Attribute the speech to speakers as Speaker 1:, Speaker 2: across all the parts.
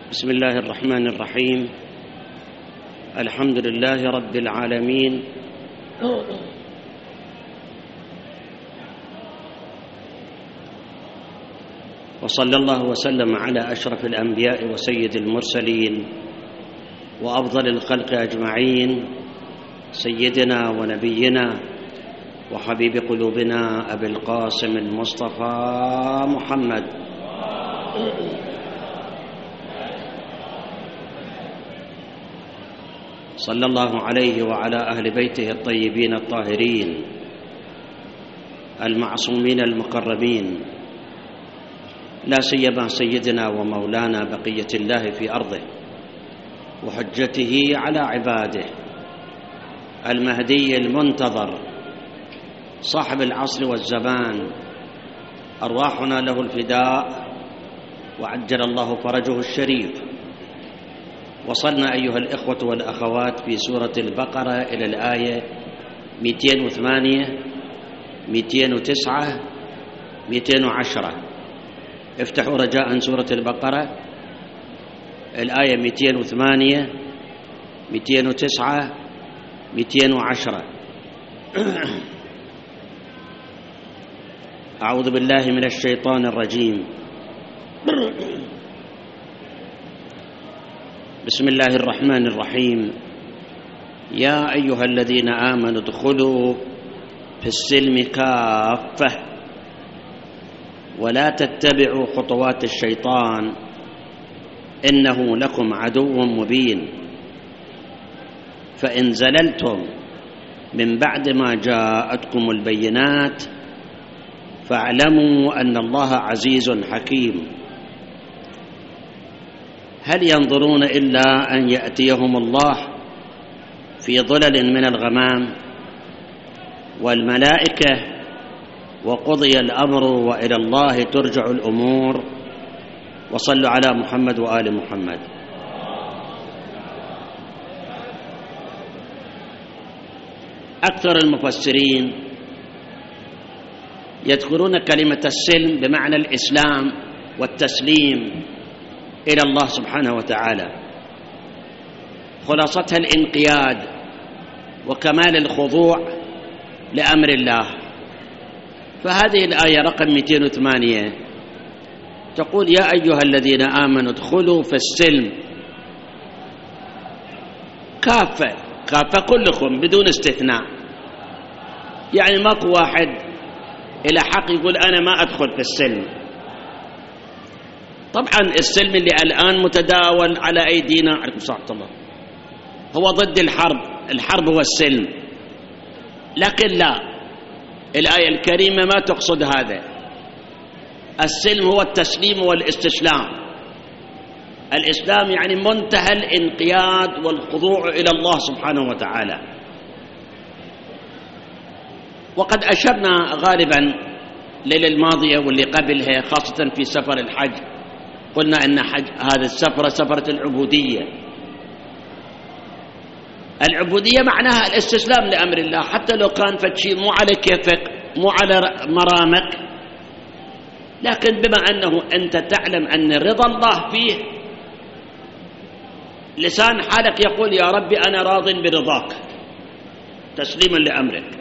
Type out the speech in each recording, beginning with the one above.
Speaker 1: بسم الله الرحمن الرحيم. الحمد لله رب العالمين، وصلى الله وسلم على أشرف الأنبياء وسيد المرسلين وأفضل الخلق أجمعين، سيدنا ونبينا وحبيب قلوبنا أبي القاسم المصطفى محمد صلى الله عليه وعلى أهل بيته الطيبين الطاهرين المعصومين المقربين، لا سيما سيدنا ومولانا بقية الله في أرضه وحجته على عباده، المهدي المنتظر صاحب العصر والزمان، أرواحنا له الفداء وعجل الله فرجه الشريف. وصلنا أيها الإخوة والأخوات في سورة البقرة إلى الآية 208 209 210. افتحوا رجاء سورة البقرة الآية 208 209 210. أعوذ بالله من الشيطان الرجيم. بسم الله الرحمن الرحيم. يا أيها الذين آمنوا ادخلوا في السلم كافة ولا تتبعوا خطوات الشيطان إنه لكم عدو مبين. فإن زللتم من بعد ما جاءتكم البينات فاعلموا أن الله عزيز حكيم. هل ينظرون إلا أن يأتيهم الله في ظلل من الغمام والملائكة وقضي الأمر وإلى الله ترجع الأمور. وصلوا على محمد وآل محمد. أكثر المفسرين يذكرون كلمة السلم بمعنى الإسلام والتسليم إلى الله سبحانه وتعالى، خلاصتها الانقياد وكمال الخضوع لأمر الله. فهذه الآية رقم 208 تقول: يا أيها الذين آمنوا ادخلوا في السلم كافة، كافة كلكم بدون استثناء، يعني ماكو واحد إلى حق يقول أنا ما أدخل في السلم. طبعا السلم اللي الآن متداول على أيدينا عليكم السلام ورحمة الله هو ضد الحرب، الحرب هو السلم، لكن لا، الآية الكريمة ما تقصد هذا. السلم هو التسليم والاستسلام. الإسلام يعني منتهى الانقياد والخضوع إلى الله سبحانه وتعالى. وقد أشرنا غالبا الليلة الماضية واللي قبلها خاصة في سفر الحج، قلنا أن هذا السفرة سفرة العبودية. العبودية معناها الاستسلام لأمر الله، حتى لو كان فشي مو على كيفك مو على مرامك، لكن بما أنه أنت تعلم أن رضا الله فيه، لسان حالك يقول يا ربي أنا راض برضاك تسليما لأمرك.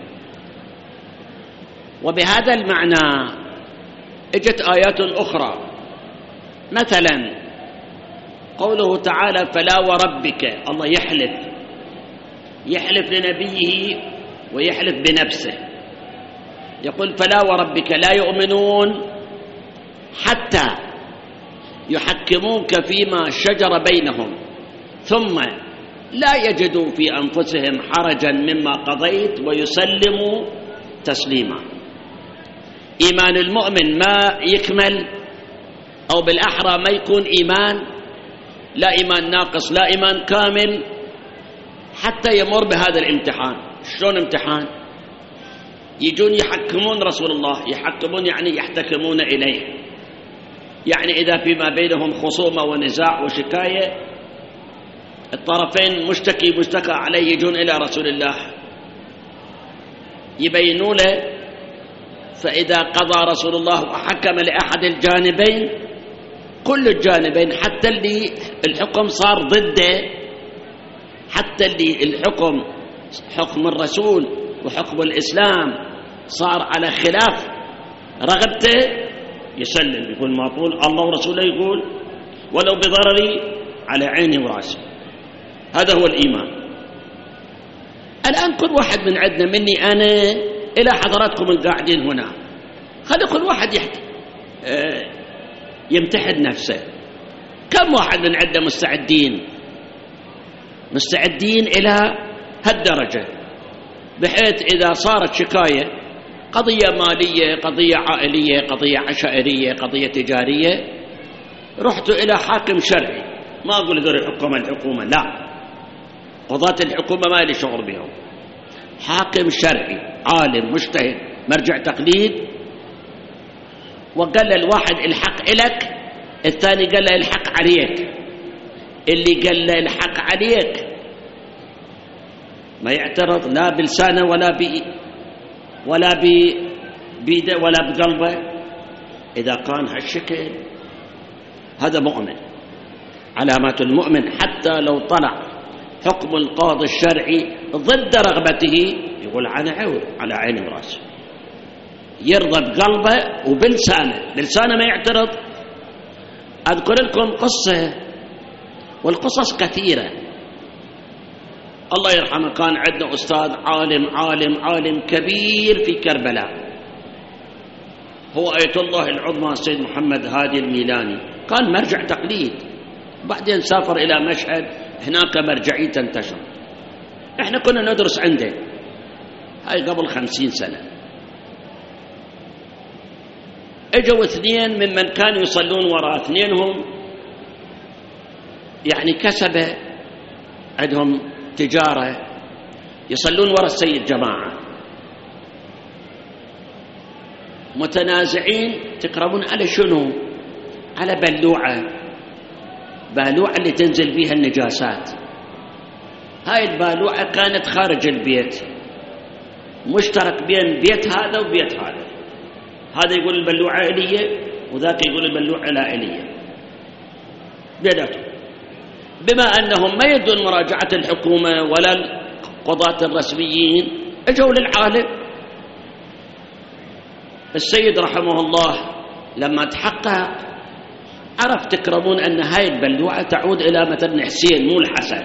Speaker 1: وبهذا المعنى اجت آيات أخرى، مثلا قوله تعالى: فلا وربك، الله يحلف لنبيه ويحلف بنفسه، يقول: فلا وربك لا يؤمنون حتى يحكموك فيما شجر بينهم ثم لا يجدوا في أنفسهم حرجا مما قضيت ويسلموا تسليما. إيمان المؤمن ما يكمل، أو بالأحرى ما يكون إيمان، لا إيمان ناقص لا إيمان كامل، حتى يمر بهذا الامتحان. شلون امتحان؟ يجون يحكمون رسول الله، يحكمون يعني يحتكمون إليه، يعني إذا فيما بينهم خصومة ونزاع وشكاية، الطرفين مشتكى عليه، يجون إلى رسول الله يبينوا له، فإذا قضى رسول الله وحكم لأحد الجانبين كل الجانبين، حتى اللي الحكم صار ضده، حتى اللي الحكم حكم الرسول وحكم الإسلام صار على خلاف رغبته يسلم، يقول ما أقول الله ورسوله يقول ولو بضرري على عيني وراسي. هذا هو الإيمان. الآن كل واحد من عندنا مني أنا إلى حضراتكم القاعدين هنا، خلي كل واحد يمتحن نفسه. كم واحد من عندنا مستعدين إلى هالدرجة، بحيث إذا صارت شكاية قضية مالية، قضية عائلية، قضية عشائرية، قضية تجارية، رحت إلى حاكم شرعي، ما أقول ذول الحكومة لا، قضاة الحكومة ما لي شغل بهم، حاكم شرعي عالم مجتهد مرجع تقليد، وقال الواحد الحق إلك، الثاني قال له الحق عليك. اللي قال له الحق عليك ما يعترض لا بلسانه ولا بيده ولا بقلبه. إذا كان هالشكل هذا مؤمن. علامات المؤمن حتى لو طلع حكم القاضي الشرعي ضد رغبته يقول أنا عود على عيني وراسي، يرضى بقلبه وبلسانه ما يعترض. أذكر لكم قصة، والقصص كثيرة. الله يرحمه كان عندنا أستاذ عالم كبير في كربلاء، هو آية الله العظمى السيد محمد هادي الميلاني، كان مرجع تقليد، بعدين سافر إلى مشهد، هناك مرجعية انتشر. احنا كنا ندرس عنده، هاي قبل 50 سنة. اجوا 2 ممن كانوا يصلون وراء، 2 هم يعني كسبة عندهم تجارة، يصلون وراء السيد جماعة، متنازعين تقربون على شنو؟ على بلوعة اللي تنزل بيها النجاسات. هاي البالوعة كانت خارج البيت، مشترك بين بيت هذا وبيت هذا يقول البلوعة إلية وذاك يقول البلوعة لا إلية بيداتهم. بما أنهم ما يدون مراجعة الحكومة ولا القضاة الرسميين، اجوا للعالم. السيد رحمه الله لما تحقق عرف تكرمون أن هاي البلوعة تعود إلى مثلا حسين مو الحسن.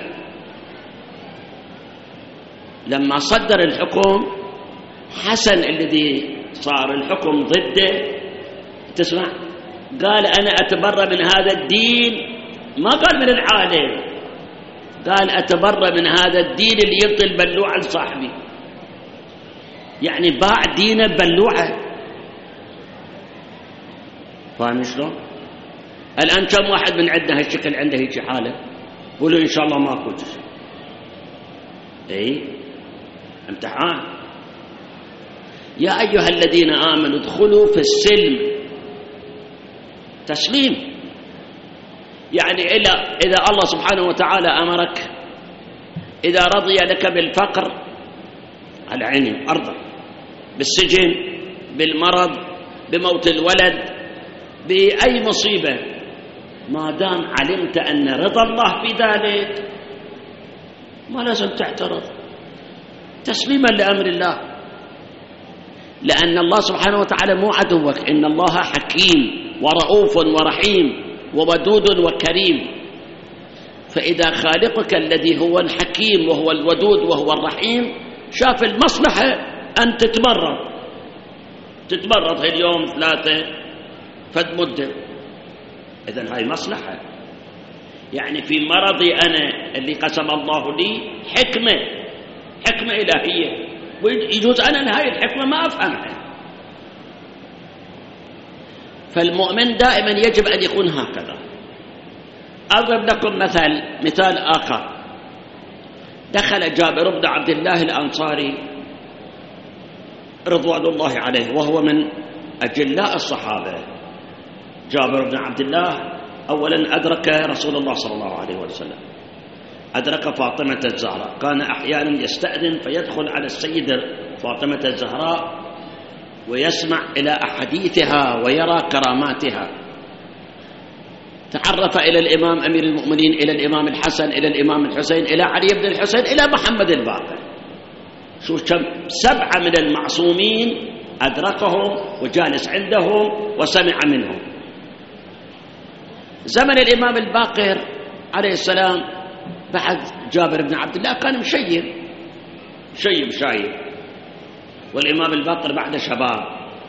Speaker 1: لما صدر الحكم حسن الذي صار الحكم ضده، تسمع قال أنا أتبرأ من هذا الدين، ما قال من العالم، قال أتبرأ من هذا الدين اللي يعطي البلوعة لصاحبي، يعني باع دينه ببلوعة. فاهم شلون؟ الآن كم واحد من عندنا هالشكل عنده هيك حالة؟ قولوا إن شاء الله ماكو. امتحان. يا أيها الذين آمنوا ادخلوا في السلم تسليم. يعني إذا الله سبحانه وتعالى أمرك، إذا رضي لك بالفقر على عيني أرضك، بالسجن، بالمرض، بموت الولد، بأي مصيبة، ما دام علمت أن رضا الله في ذلك ما لازم تعترض، تسليما لأمر الله. لأن الله سبحانه وتعالى مو عدوك، إن الله حكيم ورؤوف ورحيم وودود وكريم. فإذا خالقك الذي هو الحكيم وهو الودود وهو الرحيم شاف المصلحة أن تتمرض هاي اليوم 3 فد مدة، إذن هاي مصلحة. يعني في مرضي أنا اللي قسم الله لي حكمة إلهية، ويجوز أنا هاي الحكمة ما أفهمها. فالمؤمن دائما يجب أن يكون هكذا. أضرب لكم مثال آخر. دخل جابر بن عبد الله الأنصاري رضوان الله عليه، وهو من أجلاء الصحابة. جابر بن عبد الله أولا أدرك رسول الله صلى الله عليه وسلم، أدرك فاطمة الزهراء، كان أحيانا يستأذن فيدخل على السيدة فاطمة الزهراء ويسمع إلى أحاديثها ويرى كراماتها. تعرف إلى الإمام أمير المؤمنين، إلى الإمام الحسن، إلى الإمام الحسين، إلى علي بن الحسين، إلى محمد الباقر. شو كم 7 من المعصومين أدركهم وجالس عندهم وسمع منهم. زمن الإمام الباقر عليه السلام بعد جابر بن عبد الله كان مشيب شايب، والإمام الباقر بعد شباب.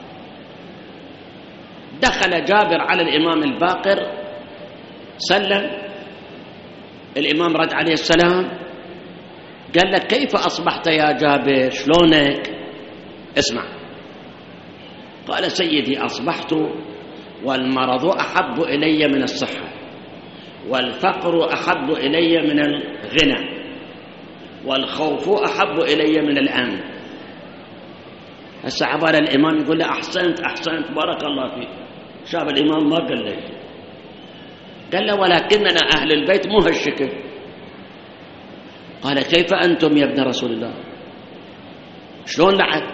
Speaker 1: دخل جابر على الإمام الباقر سلم، الإمام رد عليه السلام قال لك: كيف أصبحت يا جابر؟ شلونك؟ اسمع. قال: سيدي أصبحت والمرض أحب إلي من الصحة، والفقر أحب إلي من الغنى، والخوف أحب إلي من الأمن. هسه عبارة الإمام يقول له: أحسنت بارك الله فيك. شاب الإمام ما قال له، قال له: ولكننا أهل البيت مو هالشكل. قال: كيف أنتم يا ابن رسول الله؟ شلون لعد؟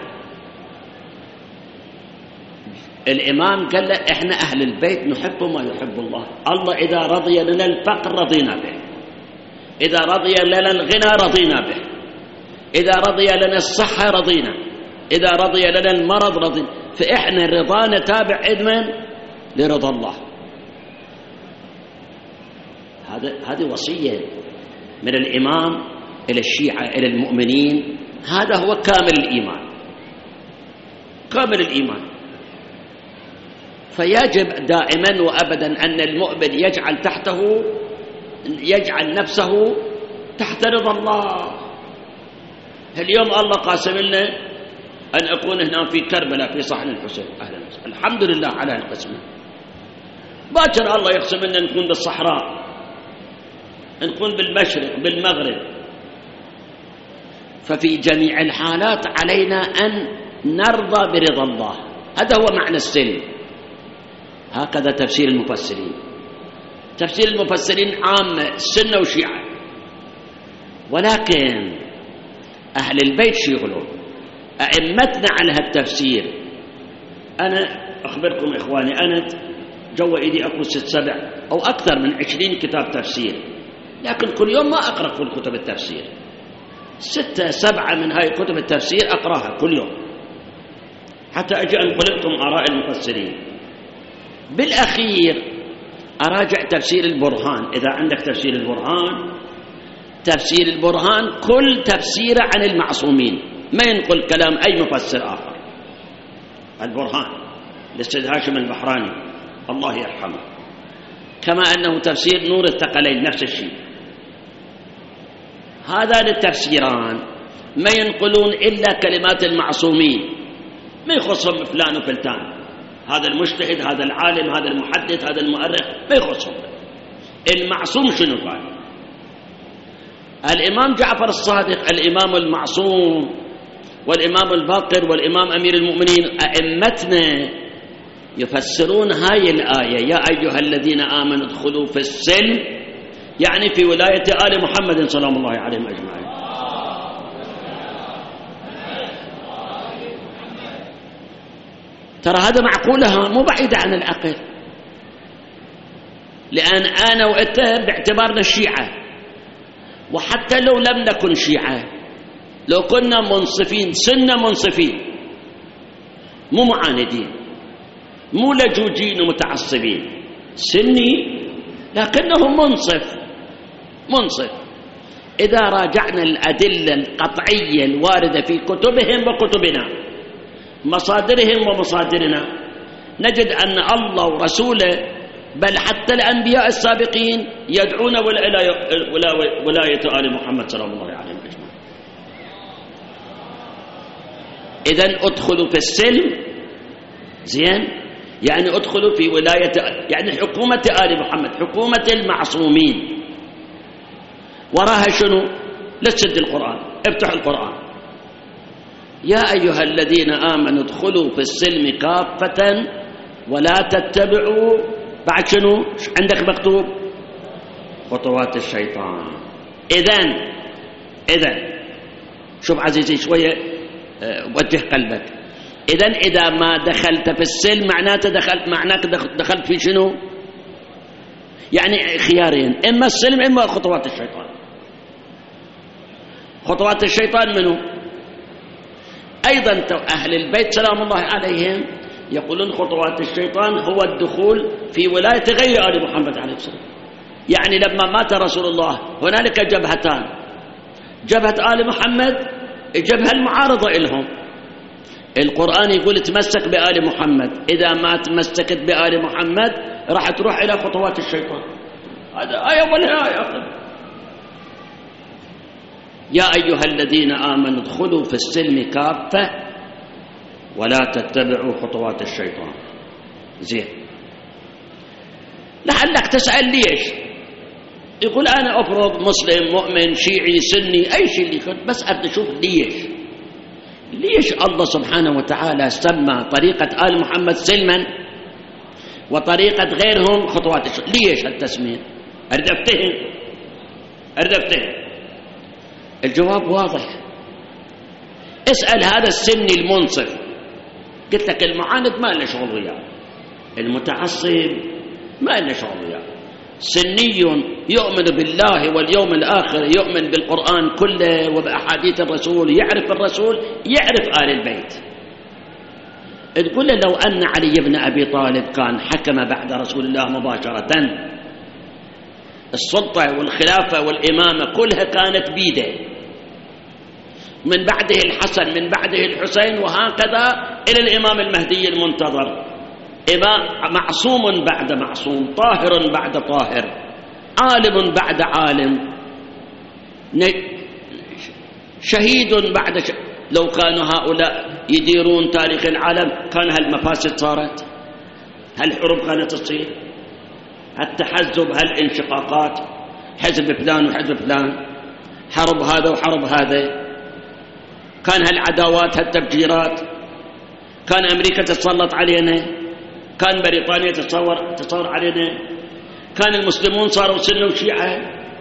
Speaker 1: الإمام قال له: إحنا أهل البيت نحب ما يحب الله. الله إذا رضي لنا الفقر رضينا به، إذا رضي لنا الغنى رضينا به، إذا رضي لنا الصحة رضينا، إذا رضي لنا المرض رضينا. فإحنا رضانا تابع إدمن لرضا الله. هذه وصية من الإمام إلى الشيعة إلى المؤمنين. هذا هو كامل الإيمان، كامل الإيمان. فيجب دائما وأبدا أن المؤمن يجعل نفسه تحت رضا الله. اليوم الله قاسم لنا أن أكون هنا في كربلاء في صحن الحسين، أهلا وسهلا، الحمد لله على القسمة. باكر الله يقسم لنا نكون بالصحراء، نكون بالمشرق بالمغرب. ففي جميع الحالات علينا أن نرضى برضا الله. هذا هو معنى السلم. هكذا تفسير المفسرين. تفسير المفسرين عامة، السنة وشيعة. ولكن أهل البيت شو يقولون؟ أئمتنا على هالتفسير. أنا أخبركم إخواني، أنا جوا إيدي أكو 6 7 أو أكثر من 20 كتاب تفسير، لكن كل يوم ما أقرأ كل كتب التفسير. 6 7 من هاي كتب التفسير أقرأها كل يوم حتى أجي أنقل لكم آراء المفسرين. بالأخير أراجع تفسير البرهان. إذا عندك تفسير البرهان كل تفسيره عن المعصومين، ما ينقل كلام أي مفسر آخر. البرهان للسيد هاشم البحراني الله يرحمه، كما أنه تفسير نور الثقلين نفس الشيء. هذان التفسيران ما ينقلون إلا كلمات المعصومين، ما يخصهم فلان وفلتان، هذا المجتهد، هذا العالم، هذا المحدث، هذا المؤرخ، ما يخصهم. المعصوم شنو قال؟ الإمام جعفر الصادق الإمام المعصوم، والإمام الباقر، والإمام أمير المؤمنين. أئمتنا يفسرون هاي الآية: يا أيها الذين آمنوا ادخلوا في السلم، يعني في ولاية آل محمد سلام الله عليهم أجمعين. ترى هذا معقولها مو بعيدة عن العقل، لأن أنا وأنت باعتبارنا الشيعة، وحتى لو لم نكن شيعة، لو كنا منصفين سنة منصفين مو معاندين مو لجوجين ومتعصبين، سني لكنه منصف. إذا راجعنا الأدلة القطعية الواردة في كتبهم وكتبنا، مصادرهم ومصادرنا، نجد أن الله ورسوله بل حتى الأنبياء السابقين يدعون ولاية آل محمد صلى الله عليه وسلم. إذن ادخلوا في السلم، زين، يعني ادخلوا في ولاية، يعني حكومة آل محمد، حكومة المعصومين. وراها شنو؟ لا تسد القرآن، افتحوا القرآن: يا أيها الذين آمنوا ادخلوا في السلم كافة ولا تتبعوا، بعد شنو عندك مكتوب؟ خطوات الشيطان. إذن شوف عزيزي شوية وجه قلبك. إذا ما دخلت في السلم معناته دخلت في شنو؟ يعني خيارين، إما السلم إما خطوات الشيطان. خطوات الشيطان منه أيضا أهل البيت سلام الله عليهم يقولون خطوات الشيطان هو الدخول في ولاية غير آل محمد عليه السلام. يعني لما مات رسول الله هنالك جبهتان، جبهة آل محمد، الجبهة المعارضة لهم. القرآن يقول تمسك بآل محمد، إذا ما تمسكت بآل محمد راح تروح إلى خطوات الشيطان. هذا آية ولا آية. يا أيها الذين آمنوا ادخلوا في السلم كافة ولا تتبعوا خطوات الشيطان. زين، لعلك تسأل ليش؟ يقول أنا أفرض مسلم مؤمن شيعي سني أي شيء اللي يكون، بس أبدأ أشوف ليش الله سبحانه وتعالى سمى طريقة آل محمد سلما وطريقة غيرهم خطوات الشيطان؟ ليش هالتسمية؟ أريد أفتهم. الجواب واضح. اسأل هذا السني المنصف، قلت لك المعاند ما له شغل وياه، المتعصب ما له شغل وياه. سني يؤمن بالله واليوم الآخر، يؤمن بالقرآن كله وبأحاديث الرسول، يعرف الرسول، يعرف آل البيت. تقول له لو أن علي بن أبي طالب كان حكم بعد رسول الله مباشرة، السلطة والخلافة والإمامة كلها كانت بيده، من بعده الحسن، من بعده الحسين، وهكذا إلى الإمام المهدي المنتظر، إمام معصوم بعد معصوم، طاهر بعد طاهر، عالم بعد عالم، شهيد بعد لو كانوا هؤلاء يديرون تاريخ العالم كان هالمفاسد صارت، هالحروب كانت تصير، هالتحزب، هالانشقاقات، حزب فلان وحزب فلان، حرب هذا وحرب هذا، كان هالعداوات، هالتفجيرات، كان أمريكا تتسلط علينا، كان بريطانيا تتصور علينا، كان المسلمون صاروا سنة وشيعة،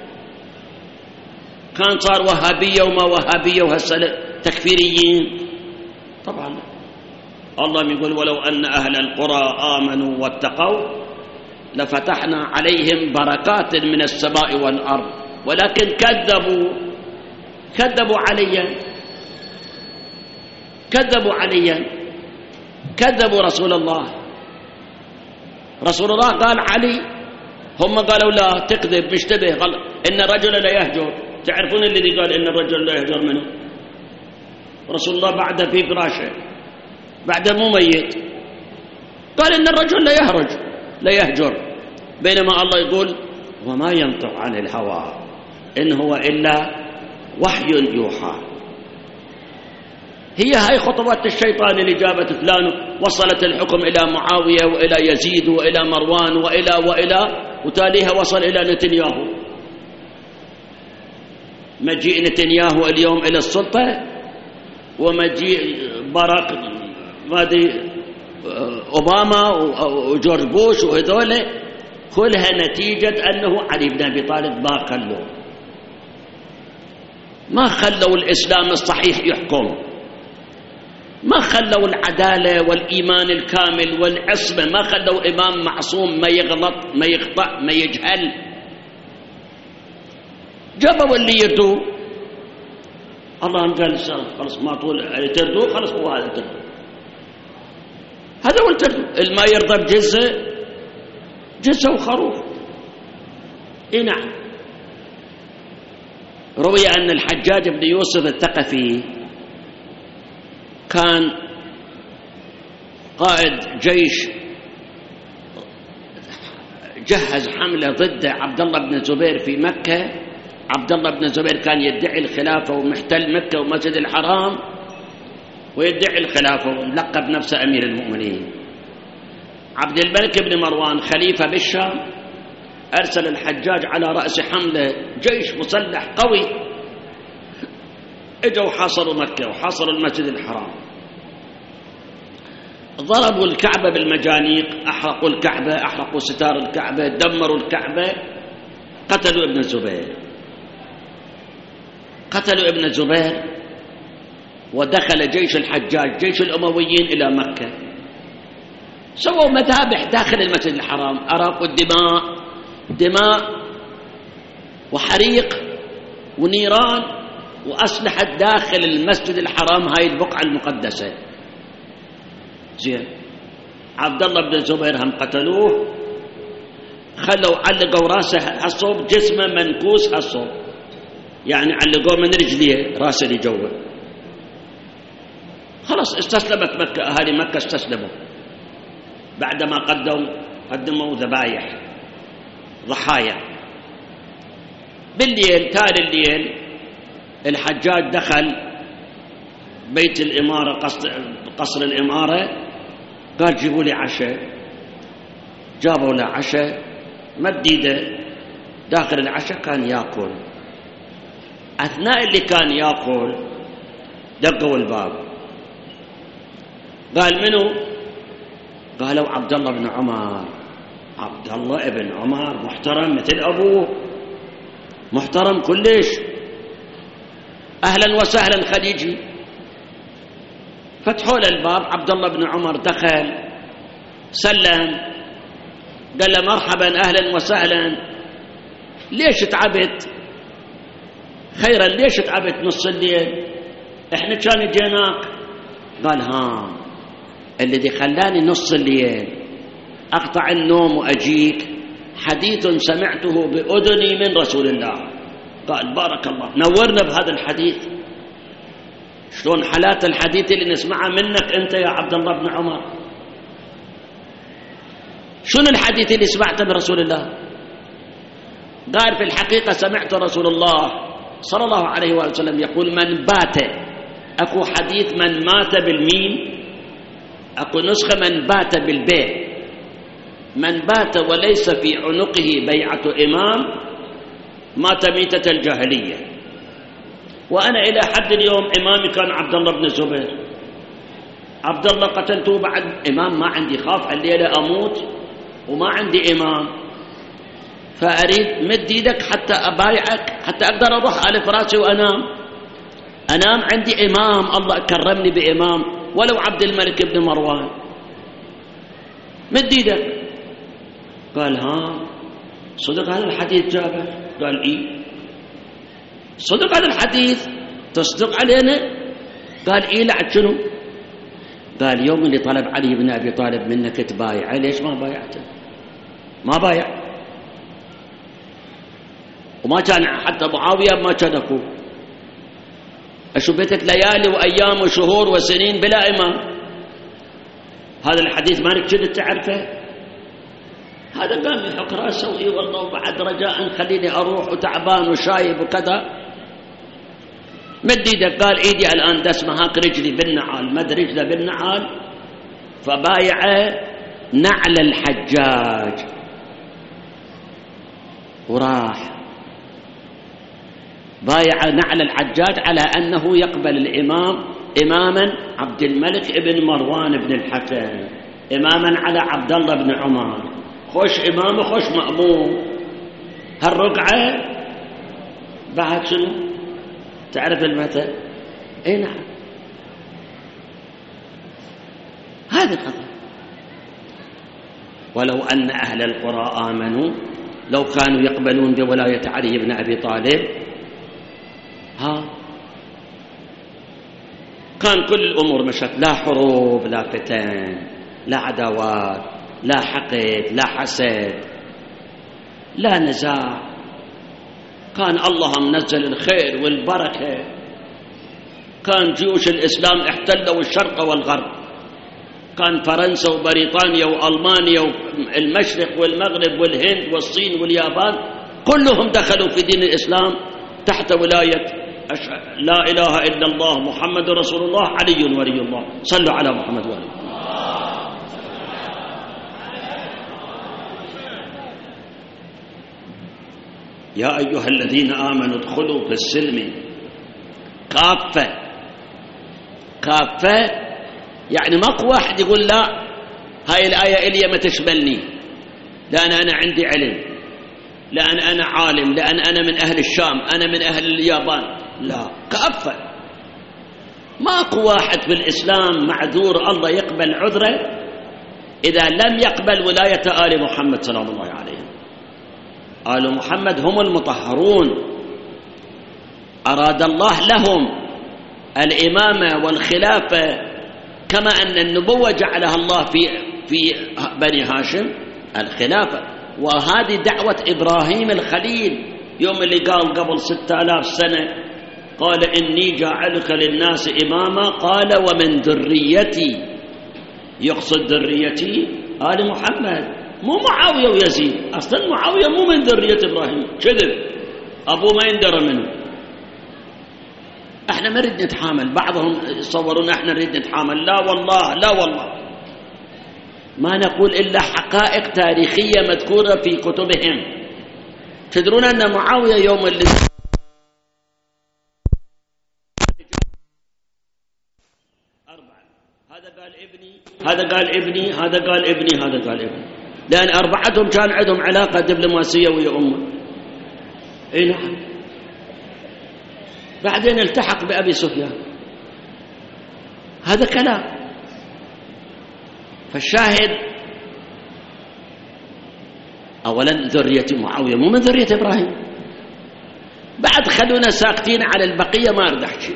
Speaker 1: كان صار وهابية وما وهابية تكفيريين. طبعا الله يقول ولو أن أهل القرى آمنوا واتقوا لفتحنا عليهم بركات من السماء والأرض، ولكن كذبوا عليا، كذبوا رسول الله. رسول الله قال علي، هم قالوا لا تكذب، مشتبه، إن الرجل لا يهجر. تعرفون الذي قال إن الرجل لا يهجر منه؟ رسول الله بعد في فراشه، بعد مو ميت، قال إن الرجل لا يهجر، بينما الله يقول وما ينطق عن الهوى إن هو إلا وحي يوحى. هاي خطوات الشيطان اللي جابت فلان، وصلت الحكم إلى معاوية وإلى يزيد وإلى مروان وإلى وتاليها وصل إلى نتنياهو. مجيء نتنياهو اليوم إلى السلطة، ومجيء باراك أوباما وجورج بوش وهذول، كلها نتيجة أنه علي بن أبي طالب ما خلوا الإسلام الصحيح يحكم، ما خلوا العدالة والإيمان الكامل والعصمة، ما خلوا إمام معصوم ما يغلط ما يخطأ ما يجهل. جابوا اللي يردوا، الله قال خلص ما طول تردوا، خلص هو هذا تردوا، هذا هو التردوا. الما يرضى بجزة وخروف. نعم، روي أن الحجاج بن يوسف الثقفي كان قائد جيش جهز حملة ضد عبد الله بن الزبير في مكة. عبد الله بن الزبير كان يدعي الخلافة ومحتل مكة ومسجد الحرام، ويدعي الخلافة وملقب نفسه أمير المؤمنين. عبد الملك بن مروان خليفة بالشام أرسل الحجاج على رأس حملة جيش مسلح قوي، اجوا حاصروا مكة وحاصروا المسجد الحرام، ضربوا الكعبة بالمجانيق، أحرقوا الكعبة، أحرقوا ستار الكعبة، دمروا الكعبة، قتلوا ابن الزبير، ودخل جيش الحجاج جيش الأمويين إلى مكة، سووا مذابح داخل المسجد الحرام، أراقوا الدماء دماء وحريق ونيران وأسلحة داخل المسجد الحرام، هاي البقعة المقدسة. زين، عبد الله بن الزبير هم قتلوه، خلوا علقوا راسه الصوب، جسمه منكوس الصوب، يعني علقوه من رجليه راسه اللي جوه. خلاص استسلمت مكة، أهالي مكة استسلموا بعدما قدموا ذبايح ضحايا. بالليل، تالي الليل، الحجاج دخل بيت الإمارة، قصر الإمارة، قال جيبوا لي عشاء. جابوا له عشاء، مد ايده داخل العشاء كان ياكل. أثناء اللي كان ياكل دقوا الباب، قال منو؟ قالوا عبد الله بن عمر. عبد الله بن عمر محترم مثل أبوه، محترم كلش، أهلا وسهلا خليجي. فتحوا له الباب، عبد الله بن عمر دخل، سلم، قال له مرحبا أهلا وسهلا، ليش تعبت؟ خيرا، ليش تعبت نص الليل؟ احنا كان جيناك. قال ها، الذي خلاني نص الليل أقطع النوم وأجيك حديث سمعته بأذني من رسول الله. قال بارك الله، نورنا بهذا الحديث. شلون حالات الحديث اللي نسمعها منك أنت يا عبد الله بن عمر؟ شنو الحديث اللي سمعته من رسول الله؟ قال في الحقيقة سمعت رسول الله صلى الله عليه وسلم يقول من بات، أكو حديث من مات بالميم، أكو نسخة من بات بالباء، من بات وليس في عنقه بيعة إمام مات ميتة الجاهلية. وأنا إلى حد اليوم إمامي كان عبد الله بن الزبير. عبد الله قتلته بعد إمام، ما عندي، خاف الليلة أموت وما عندي إمام، فأريد مد يدك حتى أبايعك، حتى أقدر أروح على فراشي وأنام. أنام عندي إمام، الله كرمني بإمام ولو عبد الملك بن مروان. مد يدك. قال ها، صدق هذا الحديث جابر؟ قال إيه صدق هذا الحديث، تصدق علينا؟ قال إيه. لعد شنو؟ قال يوم اللي طلب علي بن أبي طالب منك تبايعه، ليش ما بايعته؟ ما بايع. وما كان حتى معاوية ما كان أكو، أشبتك ليالي وأيام وشهور وسنين بلا إمام. هذا الحديث مالك كنت تعرفه؟ هذا قام يحك راسه وإي والله، وبعد رجاء خليني أروح وتعبان وشايب وكذا. مد يدك. قال إيدي الآن دسمة، هاك رجلي بالنعال، مد رجله بالنعال، فبايع نعل الحجاج وراح بايع نعل الحجاج على أنه يقبل الإمام إماما عبد الملك ابن مروان بن الحكم، إماما على عبد الله بن عمر. خوش إمام وخوش مأموم. هالرقعة بعد شنو؟ تعرف المثل؟ اي نعم، هذه قضية. ولو أن أهل القرى آمنوا، لو كانوا يقبلون بولاية علي بن أبي طالب، كان كل الأمور مشت، لا حروب، لا فتن، لا عداوات، لا حقد، لا حسد، لا نزاع. كان الله منزل الخير والبركة. كان جيوش الإسلام احتلوا الشرق والغرب، كان فرنسا وبريطانيا وألمانيا والمشرق والمغرب والهند والصين واليابان كلهم دخلوا في دين الإسلام تحت ولاية لا إله إلا الله محمد رسول الله علي ولي الله. صلوا على محمد وآله. يا أيها الذين آمنوا ادخلوا في السلم كافة. كافة يعني ماكو واحد يقول لا هاي الآية إلي ما تشملني، لأن أنا عندي علم، لأن أنا عالم، لأن أنا من أهل الشام، أنا من أهل اليابان. لا، كافة. ماكو واحد في الإسلام معذور الله يقبل عذره إذا لم يقبل ولاية آل محمد سلام الله عليه. آل محمد هم المطهرون، أراد الله لهم الإمامة والخلافة كما أن النبوة جعلها الله في بني هاشم الخلافة. وهذه دعوة إبراهيم الخليل يوم اللي قال قبل 6000 سنة قال إني جاعلك للناس إماما، قال ومن ذريتي، يقصد ذريتي آل محمد مو معاوية ويزيد. أصلا معاوية مو من ذرية إبراهيم، كذب، أبوه ما يندر منه. احنا ما نريد نتحامل، بعضهم يصورون احنا نريد نتحامل، لا والله لا والله، ما نقول إلا حقائق تاريخية مذكورة في كتبهم. تدرون أن معاوية يوم اللي أربعة، هذا قال ابني، هذا قال ابني، هذا قال ابني، هذا قال ابني، لأن أربعتهم كان عندهم علاقة دبلوماسية ويا أمه. اي نعم. بعدين التحق بأبي سفيان، هذا كلام. فالشاهد أولا ذرية معاوية مو من ذرية إبراهيم. بعد خلونا ساكتين على البقية، ما أريد أحكي.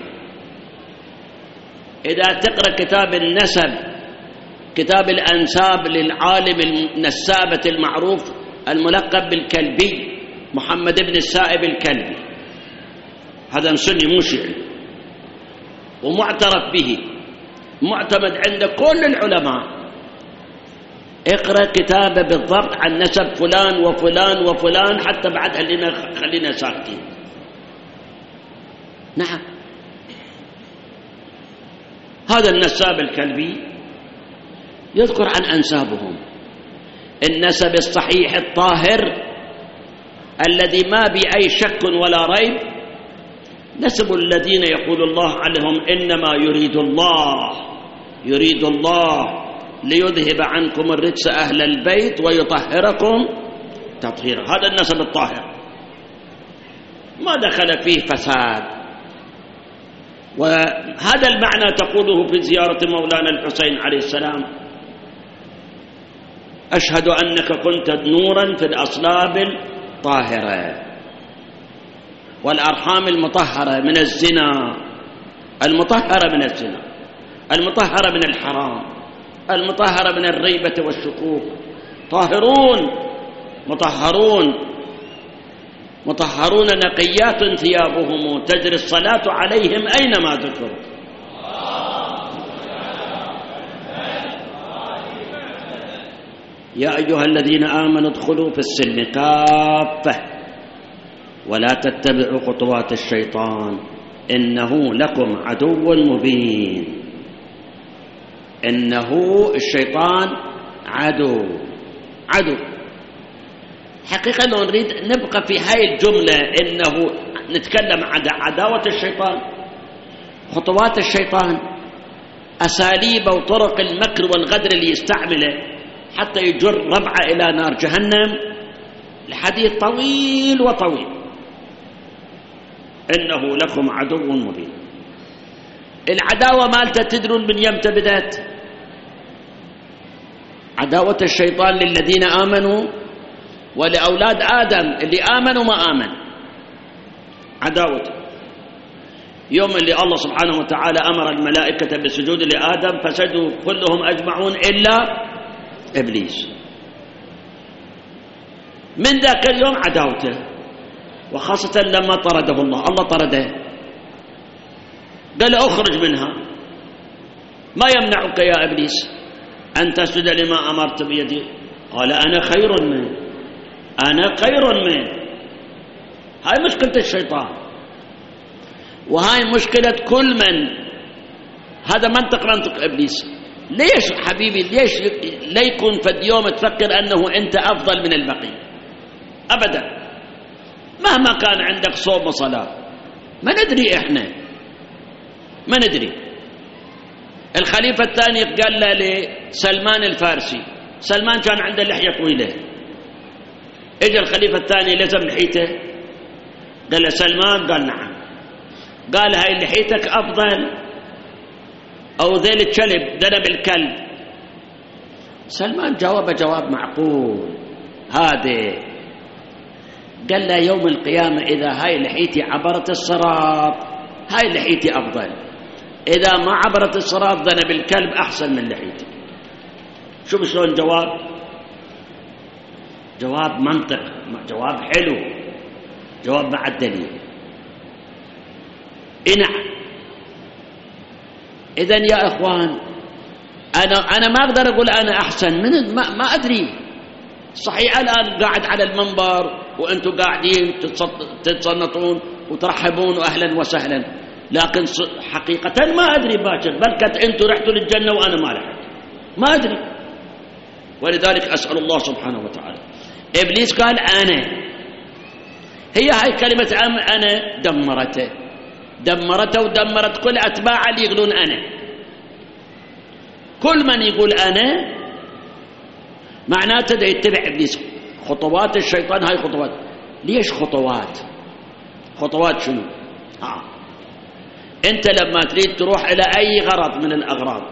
Speaker 1: إذا تقرأ كتاب النسب، كتاب الأنساب للعالم النسابة المعروف الملقب بالكلبي محمد بن السائب الكلبي، هذا سني مو شيعي ومعترف به، معتمد عند كل العلماء. اقرأ كتابه بالضبط عن نسب فلان وفلان وفلان، حتى بعد خلينا ساكتين. نعم، هذا النساب الكلبي يذكر عن أنسابهم النسب الصحيح الطاهر الذي ما بأي شك ولا ريب، نسب الذين يقول الله عنهم إنما يريد الله ليذهب عنكم الرجس أهل البيت ويطهركم تطهيرا. هذا النسب الطاهر ما دخل فيه فساد. وهذا المعنى تقوله في زيارة مولانا الحسين عليه السلام: أشهد أنك كنت نورا في الأصلاب الطاهرة والأرحام المطهرة من الزنا، المطهرة من الزنا، المطهرة من الحرام، المطهرة من الريبة والشكوك. طاهرون مطهرون نقيات ثيابهم تجري الصلاة عليهم أينما ذكروا. يا أيها الذين آمنوا ادخلوا في السلم كافة ولا تتبعوا خطوات الشيطان إنه لكم عدو مبين. إنه الشيطان عدو. حقيقة لو نريد نبقى في هاي الجملة، إنه نتكلم عن عداوة الشيطان، خطوات الشيطان، أساليب وطرق المكر والغدر اللي يستعمله حتى يجر ربعه إلى نار جهنم. الحديث طويل وطويل. إنه لكم عدو مبين. العداوة مالته تدرون من يمتى بدأت؟ عداوة الشيطان للذين آمنوا ولأولاد آدم اللي آمنوا ما آمن. عداوته يوم اللي الله سبحانه وتعالى أمر الملائكة بالسجود لآدم فسجدوا كلهم أجمعون إلا إبليس. من ذاك اليوم عداوته، وخاصة لما طرده الله طرده، قال أخرج منها، ما يمنعك يا إبليس أن تسجد لما أمرت بيدي؟ قال أنا خير منه. هاي مشكلة الشيطان، وهاي مشكلة كل من. هذا منطق إبليس. ليش حبيبي، ليش لا يكون فد يوم تفكر أنه أنت أفضل من البقية؟ أبدا، مهما كان عندك صوم وصلاة. ما ندري إحنا، ما ندري. الخليفة الثاني قال له لسلمان الفارسي، سلمان كان عنده لحية طويلة، اجى الخليفة الثاني لزم لحيته، قال له سلمان، قال نعم، قال هاي لحيتك أفضل أو ذيل الكلب ذنب الكلب؟ سلمان جاوب جواب معقول، هذا قال له يوم القيامة إذا هاي لحيتي عبرت الصراط هاي لحيتي أفضل، إذا ما عبرت الصراط ذنب الكلب أحسن من لحيتي. شوف شلون جواب منطق، جواب حلو، جواب مع الدليل. نعم. إذن يا إخوان أنا ما أقدر أقول أنا أحسن من ما أدري. صحيح الآن قاعد على المنبر وأنتم قاعدين تتصنطون وترحبون وأهلا وسهلا، لكن حقيقة ما أدري باكر، بلكت أنتم رحتوا للجنة وأنا ما رحت، ما أدري. ولذلك أسأل الله سبحانه وتعالى. إبليس قال أنا، هي هاي كلمة أنا دمرته ودمرت كل أتباعه اللي يقولون أنا. كل من يقول أنا معناته ده يتبع إبليس. خطوات الشيطان هاي خطوات. ليش خطوات شنو؟ أنت لما تريد تروح إلى أي غرض من الأغراض،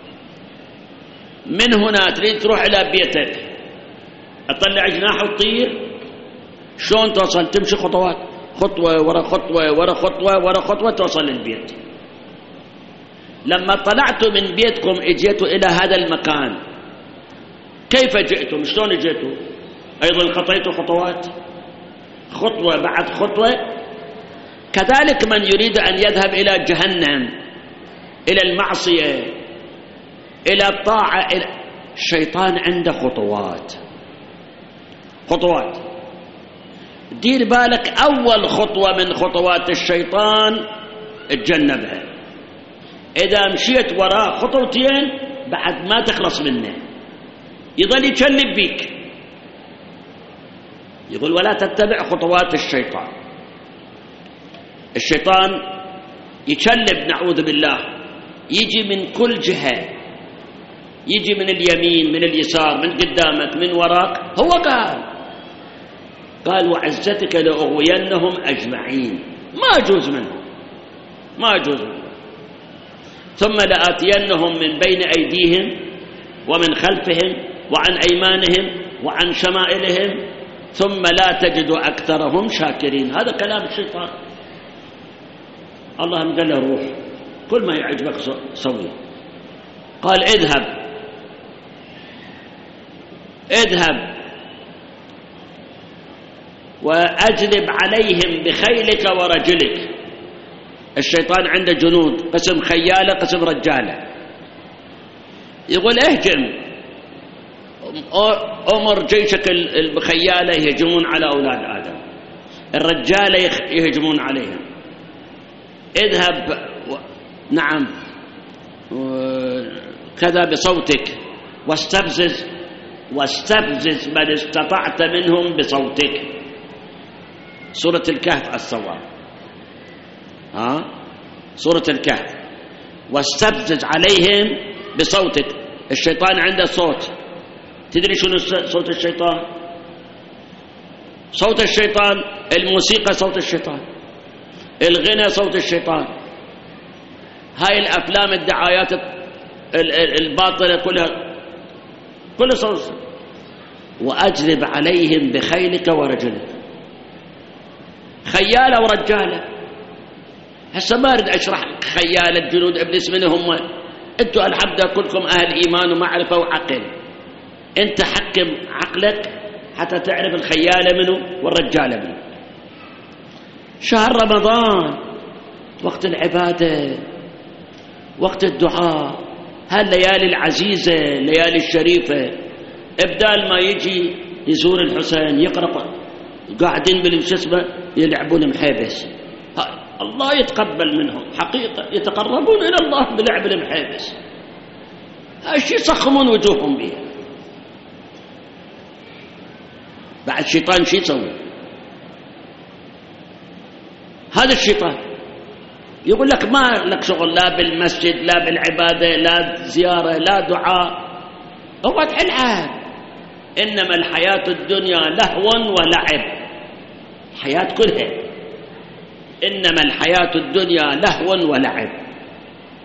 Speaker 1: من هنا تريد تروح إلى بيتك، أطلع جناح وتطير، شلون توصل؟ تمشي خطوات، خطوة ورا خطوة ورا خطوة ورا خطوة توصل للبيت. لما طلعتوا من بيتكم اجيتوا إلى هذا المكان، كيف جئتم؟ شلون جئتوا؟ أيضا خطيتوا خطوات، خطوة بعد خطوة. كذلك من يريد أن يذهب إلى جهنم، إلى المعصية، إلى الطاعة، الشيطان عنده خطوات. دير بالك أول خطوة من خطوات الشيطان اتجنبها. إذا مشيت وراه خطوتين بعد ما تخلص منه، يظل يتشلب بيك، يقول ولا تتبع خطوات الشيطان. الشيطان يتشلب نعوذ بالله، يجي من كل جهة، يجي من اليمين من اليسار من قدامك من وراك. هو قال وعزتك لأغوينهم أجمعين، ما يجوز منهم. ثم لآتينهم من بين أيديهم ومن خلفهم وعن أيمانهم وعن شمائلهم ثم لا تجد أكثرهم شاكرين. هذا كلام الشيطان. الله قال له روح، كل ما يعجبك سوي. قال اذهب وأجلب عليهم بخيلك ورجلك. الشيطان عنده جنود، قسم خيالة قسم رجالة. يقول اهجم، أمر جيشك الخيالة يهجمون على أولاد آدم، الرجالة يهجمون عليهم. اذهب نعم كذا بصوتك واستفزز من استطعت منهم بصوتك. سورة الكهف الصواب، سورة الكهف. واستفزز عليهم بصوتك. الشيطان عنده صوت. تدري شنو صوت الشيطان؟ صوت الشيطان الموسيقى، صوت الشيطان الغنى، صوت الشيطان. هاي الأفلام الدعايات الباطلة كلها صوت. وأجلب عليهم بخيلك ورجلك. خيالة ورجالة. هسه ما أريد أشرح خيالة جنود إبليس من هم. أنتوا الحمد كلكم أهل إيمان ومعرفة وعقل. أنت حكم عقلك حتى تعرف الخيالة منه والرجالة منه. شهر رمضان وقت العبادة، وقت الدعاء، هالليالي العزيزة، الليالي الشريفة، إبدال ما يجي يزور الحسين يقرأ، قاعدين بالجسمة يلعبون محيبس. الله يتقبل منهم حقيقة، يتقربون إلى الله بلعب المحيبس. هالشي يصخمون وجوههم به. بعد الشيطان شي يسوي؟ هذا الشيطان يقول لك ما لك شغل لا بالمسجد لا بالعبادة لا زيارة لا دعاء، اوعى تلعب. إنما الحياة الدنيا لهو ولعب. الحياة كلها إنما الحياة الدنيا لهو ولعب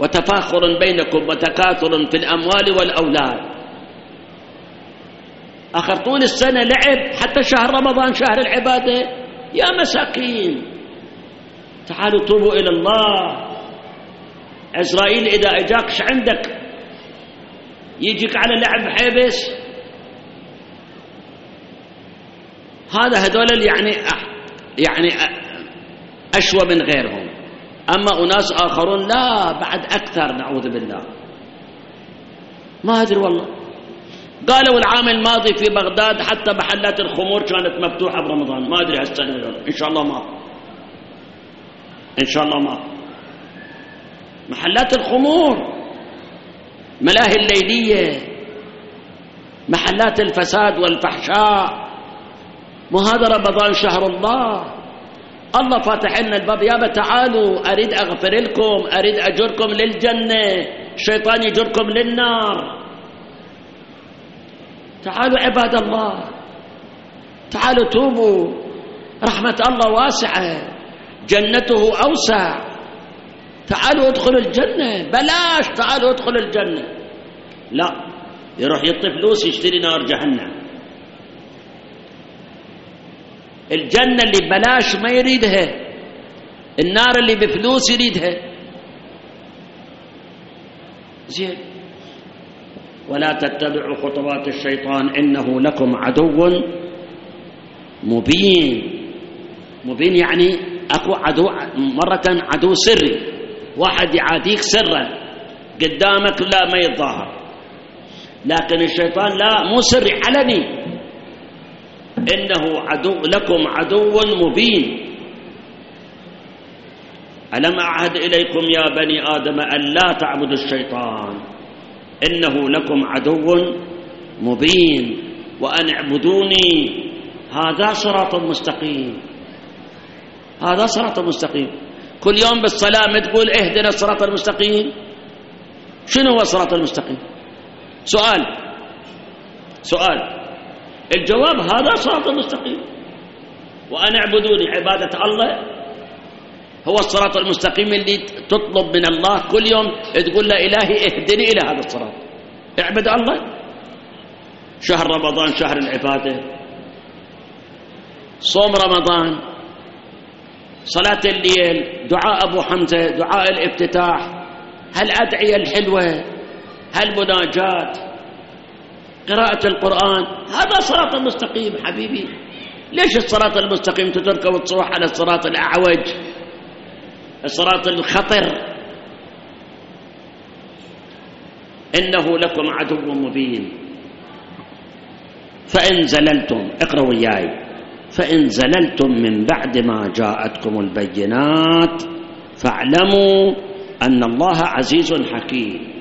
Speaker 1: وتفاخر بينكم وتكاثر في الأموال والأولاد. آخر طول السنة لعب، حتى شهر رمضان شهر العبادة. يا مساكين تعالوا توبوا إلى الله. إسرائيل إذا إجاكش عندك يجيك على لعب حيبس، هذول يعني أشوى من غيرهم. أما أناس آخرون لا، بعد أكثر، نعوذ بالله. ما أدري والله. قالوا العام الماضي في بغداد حتى محلات الخمور كانت مفتوحة برمضان، ما أدري هالسنة إن شاء الله ما، إن شاء الله ما. محلات الخمور، ملاهي الليلية، محلات الفساد والفحشاء. وهذا رمضان شهر الله، الله فاتح لنا الباب. يابا تعالوا أريد أغفر لكم، أريد أجركم للجنة، الشيطان يجركم للنار. تعالوا عباد الله، تعالوا توبوا، رحمة الله واسعة، جنته أوسع. تعالوا ادخلوا الجنة، بلاش تعالوا ادخلوا الجنة. لا، يروح يطي فلوس يشتري نار جهنم. الجنة اللي بلاش ما يريدها، النار اللي بفلوس يريدها. زين. ولا تتبعوا خطوات الشيطان إنه لكم عدو مبين. مبين يعني أكو عدو، مرة عدو سري، واحد يعاديك سرا قدامك لا ما يتظاهر، لكن الشيطان لا، مو سري، علني. إنه لكم عدو مبين. ألم أعهد إليكم يا بني آدم أن لا تعبدوا الشيطان إنه لكم عدو مبين وأن اعبدوني. هذا صراط مستقيم، هذا صراط مستقيم. كل يوم بالصلاة تقول اهدنا الصراط المستقيم. شنو هو الصراط المستقيم؟ سؤال. الجواب هذا صراط المستقيم. وأن اعبدوني، عبادة الله هو الصراط المستقيم اللي تطلب من الله كل يوم، تقول له إلهي اهدني إلى هذا الصراط. اعبد الله. شهر رمضان شهر العبادة، صوم رمضان، صلاة الليل، دعاء أبو حمزة، دعاء الافتتاح، هالأدعية الحلوة، هالمناجات، قراءة القرآن. هذا صراط المستقيم حبيبي. ليش الصراط المستقيم تتركه وتصوح على الصراط الأعوج، الصراط الخطر؟ إنه لكم عدو مبين. فإن زللتم، اقرأوا وياي، فإن زللتم من بعد ما جاءتكم البينات فاعلموا أن الله عزيز حكيم.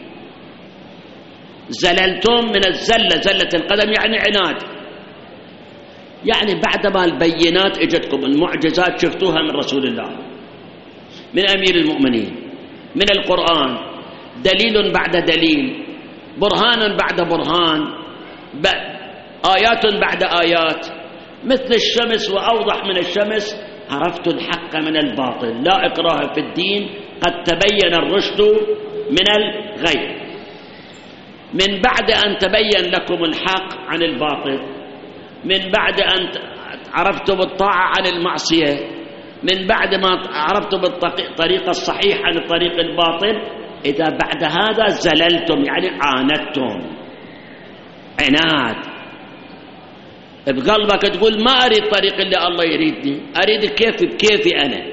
Speaker 1: زللتم من الزلة، زلة القدم يعني عناد، يعني بعدما البينات اجتكم، المعجزات شفتوها من رسول الله، من أمير المؤمنين، من القرآن، دليل بعد دليل، برهان بعد برهان، آيات بعد آيات، مثل الشمس وأوضح من الشمس. عرفت الحق من الباطل، لا إكراه في الدين، قد تبين الرشد من الغي. من بعد أن تبين لكم الحق عن الباطل، من بعد أن عرفتم الطاعة عن المعصية، من بعد ما عرفتم الطريق الصحيح عن الطريق الباطل، إذا بعد هذا زللتم يعني عاندتم، عناد بقلبك، تقول ما أريد طريق اللي الله يريدني، أريد كيفي بكيفي أنا،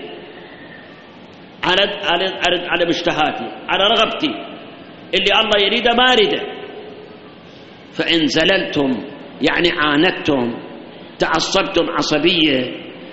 Speaker 1: أريد على مشتهاتي، على رغبتي، اللي الله يريده ما أريده. فإن زللتم يعني عاندتم، تعصبتم عصبية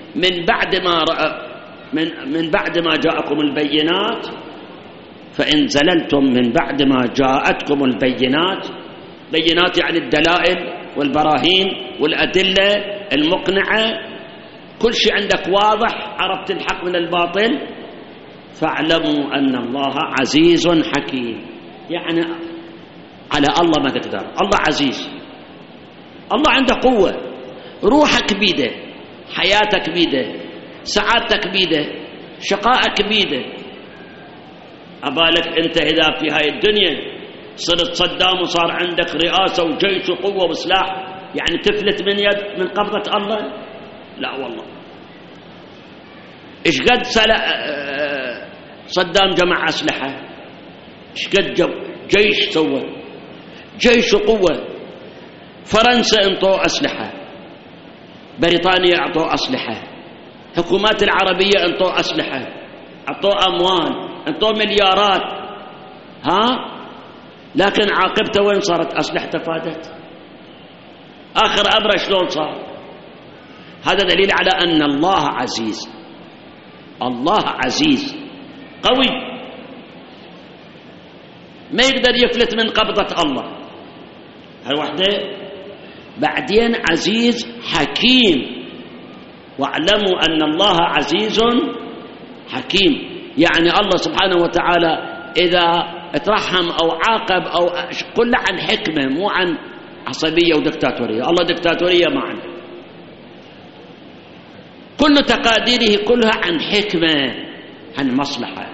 Speaker 1: من بعد ما جاءكم البينات. فإن زللتم من بعد ما جاءتكم البينات، بينات يعني الدلائل والبراهين والأدلة المقنعة، كل شيء عندك واضح، عرفت الحق من الباطل. فاعلموا أن الله عزيز حكيم، يعني على الله ما تقدر، الله عزيز، الله عنده قوة، روحك بيده، حياتك بيده، سعادتك بيده، شقائك بيده. أبالك أنت إذا في هاي الدنيا صرت صدام وصار عندك رئاسة وجيش وقوة وسلاح، يعني تفلت من قبضة الله؟ لا والله. إيش قد صدام جمع أسلحة، إيش قد جيش سوى، جيش وقوة. فرنسا انطوا أسلحة، بريطانيا أعطوا أسلحة، حكومات العربية انطوا أسلحة، أعطوا أموال، انطوا مليارات، لكن عاقبته وين صارت؟ أسلحته فادت. آخر أمره شلون صار؟ هذا دليل على أن الله عزيز، الله عزيز قوي ما يقدر يفلت من قبضة الله. هاي وحده. بعدين عزيز حكيم، واعلموا أن الله عزيز حكيم. يعني الله سبحانه وتعالى إذا اترحم أو عاقب أو كله عن حكمة، مو عن عصبية ودكتاتورية. الله دكتاتورية ما عنده، كل تقاديره كلها عن حكمة، عن مصلحة.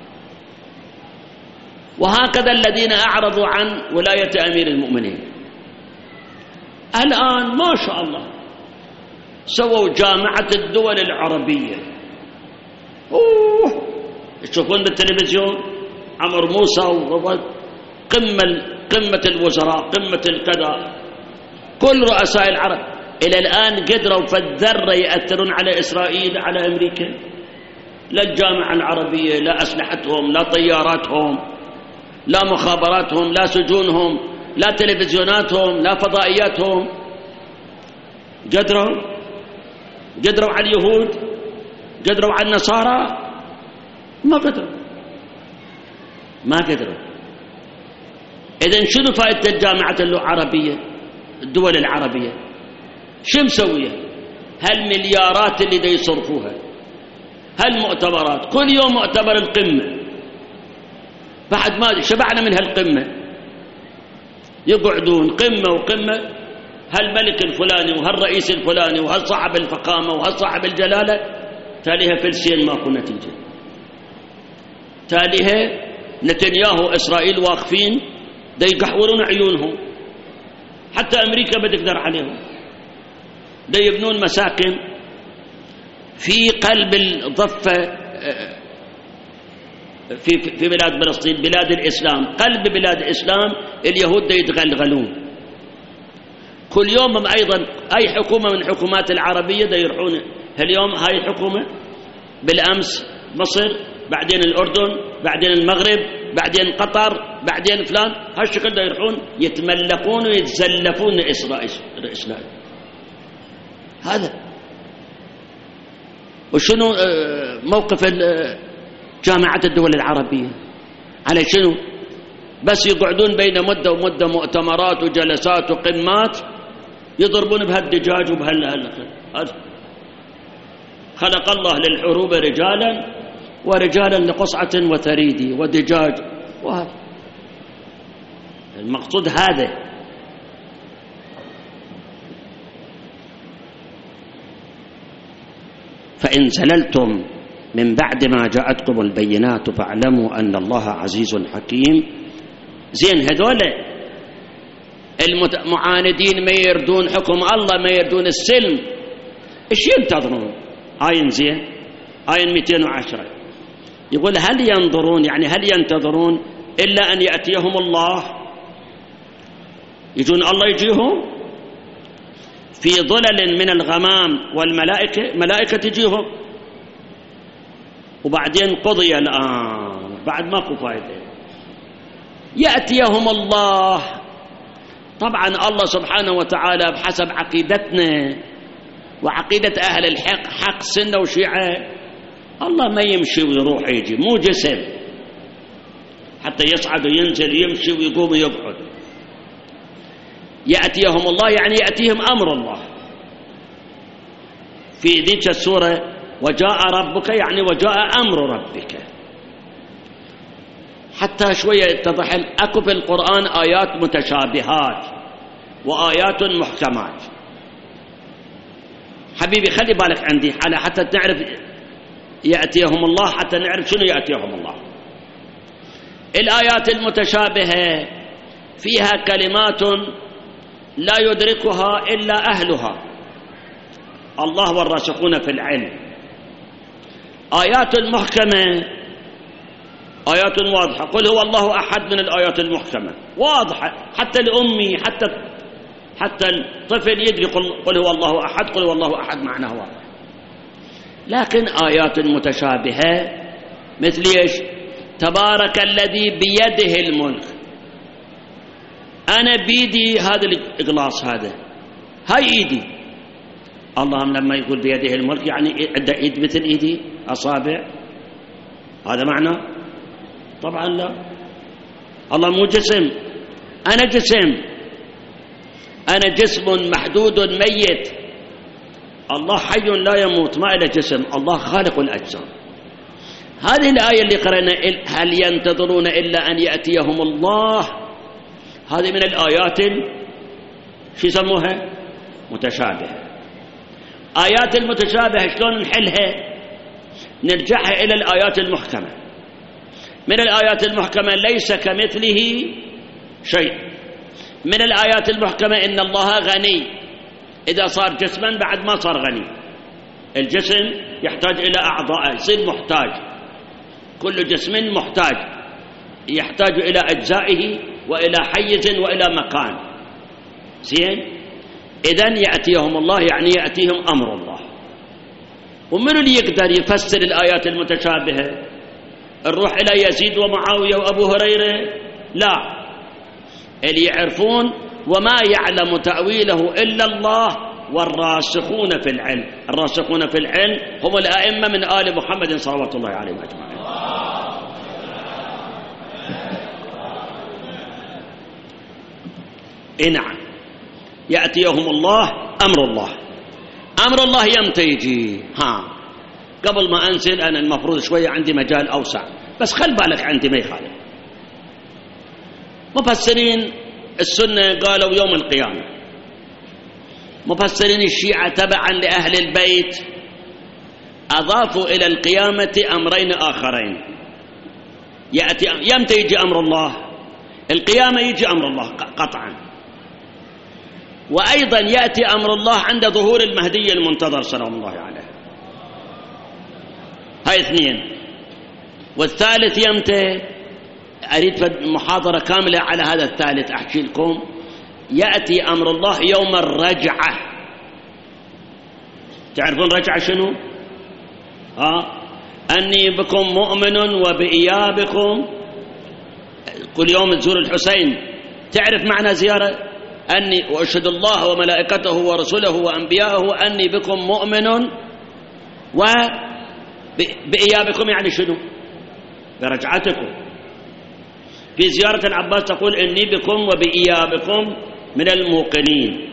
Speaker 1: وهكذا الذين أعرضوا عن ولاية أمير المؤمنين الآن ما شاء الله سووا جامعة الدول العربية. تشوفون بالتلفزيون عمر موسى قمة الوزراء، قمة الكذا، كل رؤساء العرب إلى الآن قدروا في الذرة يأثرون على إسرائيل، على أمريكا. لا الجامعة العربية، لا أسلحتهم، لا طياراتهم، لا مخابراتهم، لا سجونهم، لا تلفزيوناتهم، لا فضائياتهم. قدروا على اليهود، قدروا على النصارى؟ ما قدروا. إذن شنو فائدة الجامعة العربية، الدول العربية؟ شو مسوية؟ هالمليارات اللي دا يصرفوها، هالمؤتمرات، كل يوم مؤتمر القمة، بعد ما شبعنا من هالقمة. يقعدون قمة وقمة، هالملك الفلاني وهالرئيس الفلاني وهالصاحب الفخامة وهالصاحب الجلالة، تاليها فلسين ماكو نتيجة. تاليها نتنياهو إسرائيل واقفين دا يقحورون عيونهم، حتى أمريكا بتقدر عليهم. دا يبنون مساكن في قلب الضفة في بلاد فلسطين، بلاد الإسلام، قلب بلاد الإسلام. اليهود دا يتغلغلون كل يوم. أيضا أي حكومة من حكومات العربية دا يروحون. اليوم هاي حكومة، بالأمس مصر، بعدين الأردن، بعدين المغرب، بعدين قطر، بعدين فلان. هالشكل دا يروحون يتملقون ويتزلفون إسرائيل. هذا. وشنو موقف جامعة الدول العربية؟ على شنو؟ بس يقعدون بين مدة ومدة مؤتمرات وجلسات وقمات، يضربون بهالدجاج هذا. خلق الله للحروب رجالا ورجالا لقصعة وثريد ودجاج، وهذا المقصود. هذا فإن زللتم من بعد ما جاءتكم البينات فاعلموا أن الله عزيز حكيم. زين هذول المعاندين ما يردون حكم الله، ما يردون السلم، ايش ينتظرون؟ آية زين، آية 210 يقول هل ينظرون، يعني هل ينتظرون إلا أن يأتيهم الله؟ يجون الله يجيهم في ظلل من الغمام والملائكة، ملائكة تجيهم، وبعدين قضي الآن، بعد ماكو فائدة. يأتيهم الله. طبعا الله سبحانه وتعالى بحسب عقيدتنا وعقيدة أهل الحق، حق سنة وشيعة، الله ما يمشي ويروح يجي، مو جسم حتى يصعد وينزل، يمشي ويقوم ويقعد. يأتيهم الله يعني يأتيهم أمر الله. في ذيك السورة وجاء ربك، يعني وجاء أمر ربك. حتى شوية يتضح أكو في القرآن آيات متشابهات وآيات محكمات. حبيبي خلي بالك عندي على حتى تعرف يأتيهم الله، حتى نعرف شنو يأتيهم الله. الآيات المتشابهة فيها كلمات لا يدركها إلا أهلها، الله والراسخون في العلم. آيات المحكمة آيات واضحة، قل هو الله أحد من الآيات المحكمة واضحة، حتى الأمي حتى الطفل يدري قل هو الله أحد، قل هو الله أحد معناه واضح. لكن آيات متشابهة مثل إيش؟ تبارك الذي بيده الملك، أنا بيدي هذا الإقلاص، هاي إيدي. الله لما يقول بيده الملك يعني عنده إيد مثل إيدي، أصابع، هذا معنى؟ طبعا لا. الله مو جسم، أنا جسم، أنا جسم محدود ميت. الله حي لا يموت، ما له جسم، الله خالق الأجسام. هذه الآية اللي قرأنا هل ينتظرون إلا أن يأتيهم الله، هذه من الآيات شو يسموها؟ متشابهة. آيات المتشابهة شلون نحلها؟ نرجعها إلى الآيات المحكمة. من الآيات المحكمة ليس كمثله شيء. من الآيات المحكمة إن الله غني، إذا صار جسما بعد ما صار غني. الجسم يحتاج إلى أعضاء، يصير محتاج، كل جسم محتاج، يحتاج إلى أجزائه وإلى حيز وإلى مكان. زين؟ إذن يأتيهم الله يعني يأتيهم أمر الله. ومن اللي يقدر يفسر الآيات المتشابهة؟ نروح إلى يزيد ومعاوية وأبو هريرة؟ لا، اللي يعرفون وما يعلم تأويله إلا الله والراسخون في العلم. الراسخون في العلم هم الأئمة من آل محمد صلوات الله عليهم أجمعين. نعم، يأتيهم الله أمر الله. أمر الله يمتى يجي؟ قبل ما أنزل أنا المفروض شوية عندي مجال أوسع، بس خل بالك عندي ما يخالف. مفسرين السنة قالوا يوم القيامة، مفسرين الشيعة تبعا لأهل البيت أضافوا إلى القيامة أمرين آخرين. يمتى يجي أمر الله؟ القيامة يجي أمر الله قطعا، وأيضا يأتي أمر الله عند ظهور المهدي المنتظر سلام الله عليه. هاي اثنين. والثالث يمتى؟ أريد محاضرة كاملة على هذا الثالث أحكي لكم. يأتي أمر الله يوم الرجعة. تعرفون رجعة شنو؟ أني بكم مؤمن وبإيابكم. كل يوم تزور الحسين، تعرف معنى زيارة؟ أني وأشهد الله وملائكته ورسله وأنبياءه أني بكم مؤمن وبإيابكم، يعني شنو؟ برجعتكم. في زيارة العباس تقول إني بكم وبإيابكم من الموقنين.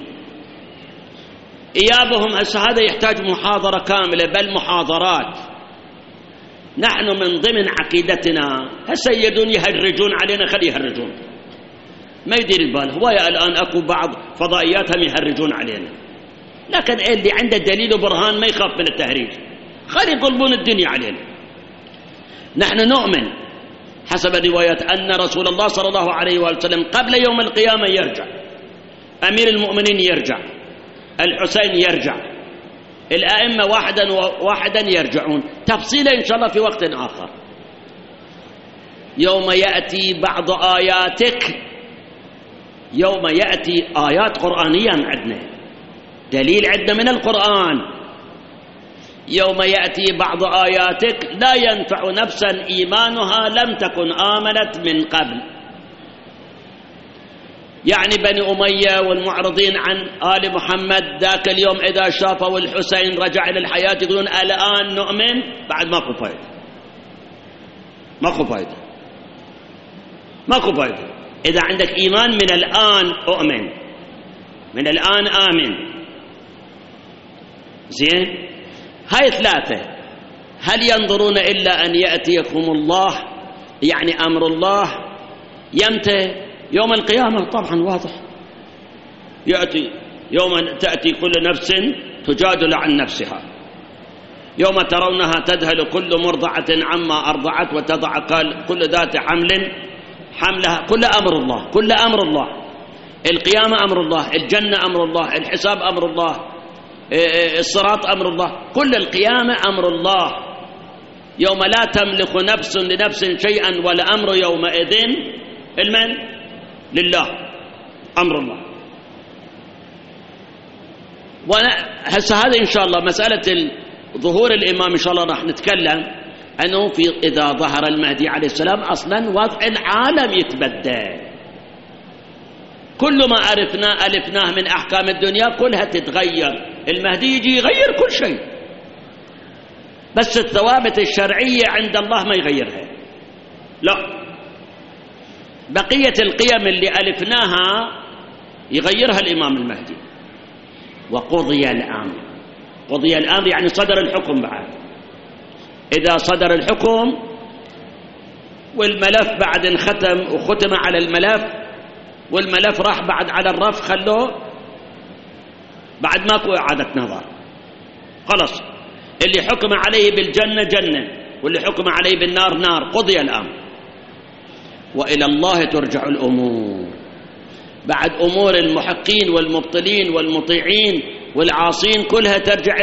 Speaker 1: إيابهم هذا يحتاج محاضرة كاملة، بل محاضرات. نحن من ضمن عقيدتنا هالسيدون يهرجون علينا، خلي يهرجون، ما يدير البال. هو الآن أكو بعض فضائياتهم يهرجون علينا، لكن اللي عنده دليل وبرهان ما يخاف من التهريج، خلي يقلبون الدنيا علينا. نحن نؤمن حسب الروايات أن رسول الله صلى الله عليه وسلم قبل يوم القيامة يرجع، أمير المؤمنين يرجع، الحسين يرجع، الأئمة واحدا يرجعون. تفصيلا إن شاء الله في وقت آخر. يوم يأتي بعض آياتك، يوم يأتي آيات قرآنية عندنا، دليل عندنا من القرآن. يوم يأتي بعض آياتك لا ينفع نفسا إيمانها لم تكن آمنت من قبل. يعني بني أمية والمعرضين عن آل محمد ذاك اليوم إذا شافوا الحسين رجع إلى الحياة يقولون الآن نؤمن، بعد ماكو فايدة، ماكو فايدة، ماكو فايدة. إذا عندك إيمان من الآن أؤمن، من الآن آمن. زين؟ هاي ثلاثة. هل ينظرون إلا أن يأتيكم الله، يعني أمر الله يمتى؟ يوم القيامة طبعا واضح، يأتي يوم تأتي كل نفس تجادل عن نفسها، يوم ترونها تذهل كل مرضعة عما أرضعت وتضع كل ذات حمل حملها. كل أمر الله، كل أمر الله. القيامة أمر الله، الجنة أمر الله، الحساب أمر الله، الصراط أمر الله، كل القيامة أمر الله. يوم لا تملك نفس لنفس شيئا والأمر يومئذ المن لله، أمر الله. وهسه هذا إن شاء الله مسألة ظهور الإمام إن شاء الله راح نتكلم أنه إذا ظهر المهدي عليه السلام أصلا وضع العالم يتبدل، كل ما ألفناه من أحكام الدنيا كلها تتغير، المهدي يجي يغير كل شيء، بس الثوابت الشرعية عند الله ما يغيرها، لا، بقية القيم اللي ألفناها يغيرها الإمام المهدي. وقضي الأمر، قضي الأمر يعني صدر الحكم بعد، إذا صدر الحكم والملف بعد انختم وختم على الملف والملف راح بعد على الرف، خلوه بعد ماكو إعادة نظر، خلص اللي حكم عليه بالجنة جنة واللي حكم عليه بالنار نار، قضي الأمر. وإلى الله ترجع الأمور، بعد أمور المحقين والمبطلين والمطيعين والعاصين كلها ترجع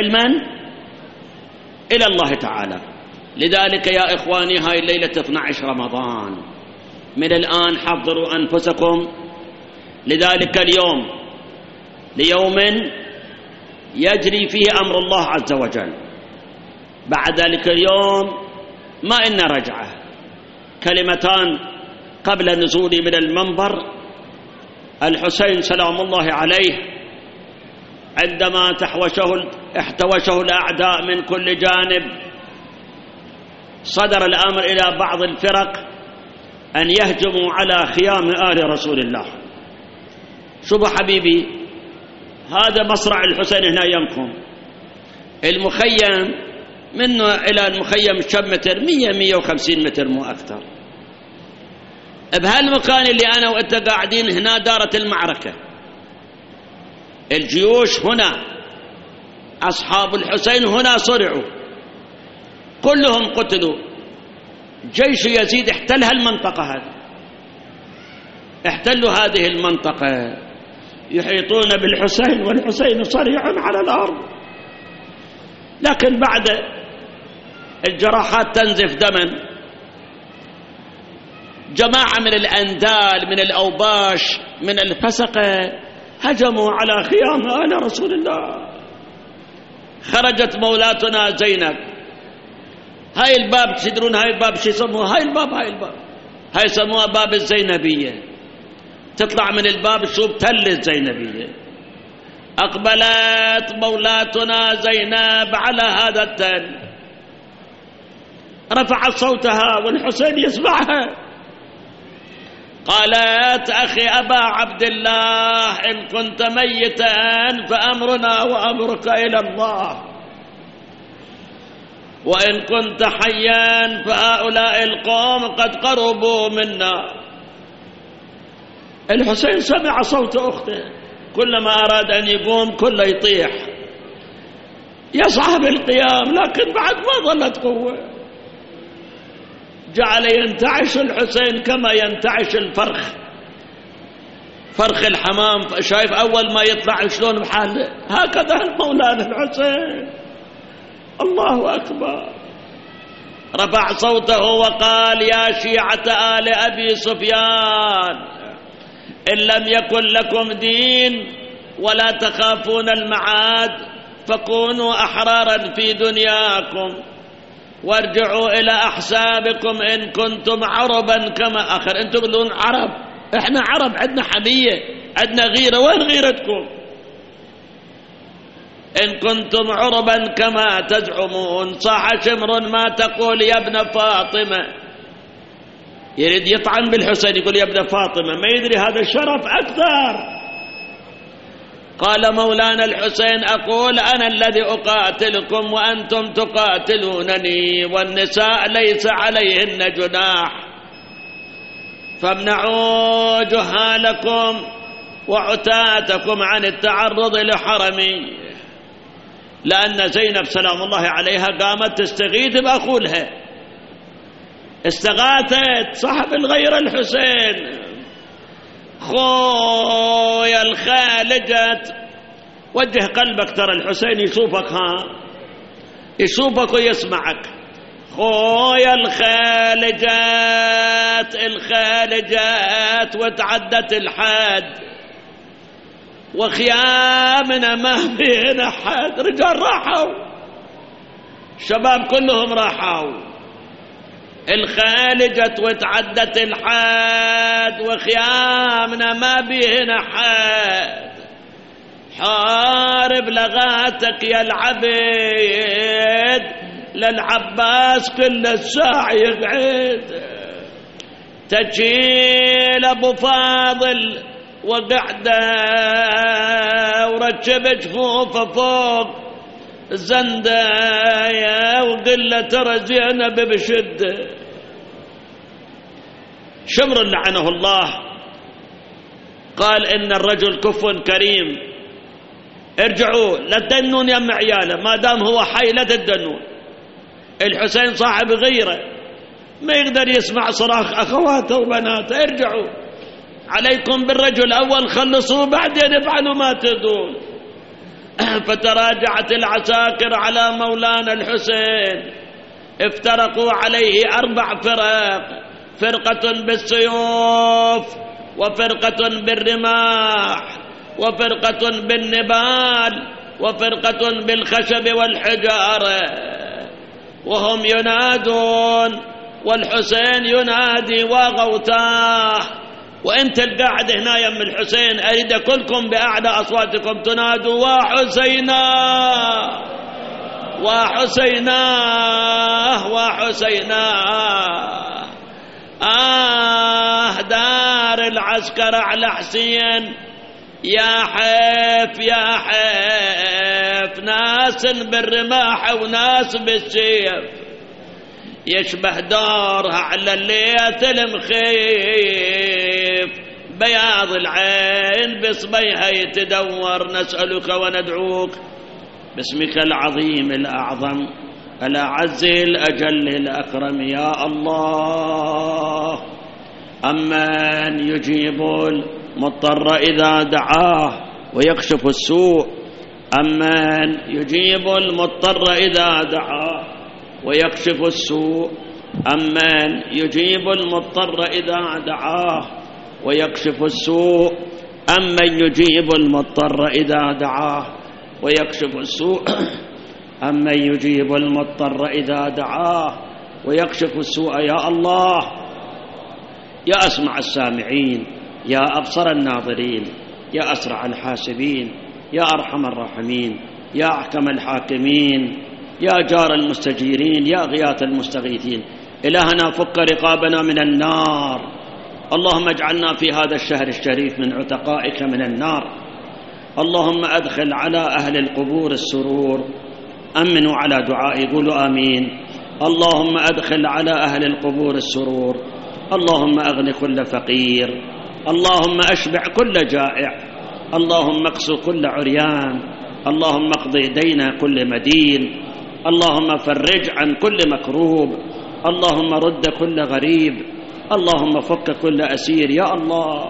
Speaker 1: إلى الله تعالى. لذلك يا إخواني هاي الليلة 12 رمضان، من الآن حضروا أنفسكم لذلك اليوم، ليوم يجري فيه أمر الله عز وجل. بعد ذلك اليوم ما إن رجعة، كلمتان قبل نزولي من المنبر. الحسين سلام الله عليه عندما احتوشه الأعداء من كل جانب، صدر الأمر إلى بعض الفرق أن يهجموا على خيام آل رسول الله. شوفوا حبيبي، هذا مصرع الحسين هنا يمكم، المخيم منه إلى المخيم كم متر؟ 100-150 متر مو أكثر. بهالمكان اللي أنا وأنت قاعدين هنا دارت المعركة، الجيوش هنا، أصحاب الحسين هنا صرعوا، كلهم قتلوا. جيش يزيد احتل هالمنطقة هذه، احتلوا هذه المنطقة، يحيطون بالحسين والحسين صريع على الأرض، لكن بعد الجراحات تنزف دما، جماعة من الأندال من الأوباش من الفسقة هجموا على خيام آل رسول الله. خرجت مولاتنا زينب، هاي الباب تدرون هاي الباب شو يسموها؟ هاي الباب هاي يسموها باب الزينبية، تطلع من الباب تشوف تل الزينبية. أقبلت مولاتنا زينب على هذا التل، رفعت صوتها والحسين يسمعها، قالت: أخي أبا عبد الله، إن كنت ميتا فأمرنا وأمرك إلى الله، وإن كنت حيا فهؤلاء القوم قد قربوا منا. الحسين سمع صوت أخته، كلما أراد أن يقوم كله يطيح، يصعب القيام، لكن بعد ما ظلت قوة. جعل ينتعش الحسين كما ينتعش الفرخ، فرخ الحمام، شايف أول ما يطلع شلون بحاله، هكذا مولانا الحسين. الله أكبر. رفع صوته وقال: يا شيعة آل أبي سفيان، إن لم يكن لكم دين ولا تخافون المعاد فكونوا أحرارا في دنياكم، وارجعوا إلى أحسابكم إن كنتم عربا كما آخر. أنتم تقولون عرب، إحنا عرب، عندنا حمية، عندنا غيرة، وين غيرتكم؟ إن كنتم عربا كما تزعمون. صاح شمر ما تقول يا ابن فاطمة، يريد يطعن بالحسين، يقول يا ابن فاطمة، ما يدري هذا الشرف أكثر. قال مولانا الحسين: أقول أنا الذي أقاتلكم وأنتم تقاتلونني، والنساء ليس عليهن جناح، فامنعوا جهالكم وعتاتكم عن التعرض لحرمي. لأن زينب سلام الله عليها قامت تستغيث بأخولها، استغاثت صاحب الغير الحسين، خويا الخالجت، وجه قلبك، ترى الحسين يشوفك، يشوفك ويسمعك. خويا الخالجات وتعدت الحد، وخيامنا ما بين حد. رجال راحوا، الشباب كلهم راحوا. الخالجت وتعدت الحد، وخيامنا ما بين حد. حارب لغاتك يا العبيد، للعباس كل الساعة يقعد. تجيل أبو فاضل وقعده، وركب جفوفه فوق الزندايا، وقل ترى زينب بشده. شمر لعنه الله قال إن الرجل كف كريم، ارجعوا لا تدنون يم عياله، ما دام هو حي لا تدنون. الحسين صاحب غيره، ما يقدر يسمع صراخ أخواته وبناته. ارجعوا عليكم بالرجل أول، خلصوا بعدين افعلوا ما تدون. فتراجعت العساكر على مولانا الحسين، افترقوا عليه 4 فرق، فرقة بالسيوف، وفرقة بالرماح، وفرقة بالنبال، وفرقة بالخشب والحجارة. وهم ينادون والحسين ينادي وغوتاه. وانت القاعد هنا يم الحسين، اريد كلكم باعلى اصواتكم تنادوا وحسينا وحسينا وحسينا. دار العسكر على حسين، يا حيف يا حيف، ناس بالرماح وناس بالسيف. يشبه دارها على الليث المخيف، بياض العين بصبيها يتدور. نسألك وندعوك باسمك العظيم الأعظم الأعز الأجل الأكرم يا الله. أمن يجيب المضطر إذا دعاه ويكشف السوء، أمن يجيب المضطر إذا دعاه ويكشف السوء، أمن يجيب المضطر إذا دعاه ويكشف السوء، أمن يجيب المضطر إذا دعاه ويكشف السوء، أمن يجيب المضطر إذا دعاه ويكشف السوء. يا الله، يا أسمع السامعين، يا أبصر الناظرين، يا أسرع الحاسبين، يا أرحم الراحمين، يا أحكم الحاكمين، يا جار المستجيرين، يا غياث المستغيثين. إلهنا فك رقابنا من النار. اللهم اجعلنا في هذا الشهر الشريف من عتقائك من النار. اللهم أدخل على أهل القبور السرور. أمنوا على دعائي، قولوا آمين. اللهم أدخل على أهل القبور السرور. اللهم أغن كل فقير، اللهم أشبع كل جائع، اللهم اقسو كل عريان، اللهم اقضي دين كل مدين، اللهم فرج عن كل مكروب، اللهم رد كل غريب، اللهم فك كل أسير يا الله.